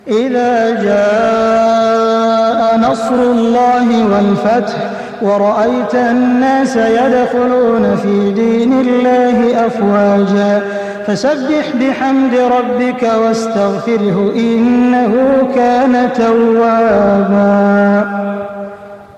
إذا جاء نصر الله والفتح ورأيت الناس يدخلون في دين الله أفواجا فسبح بحمد ربك واستغفره إنه كان توابا.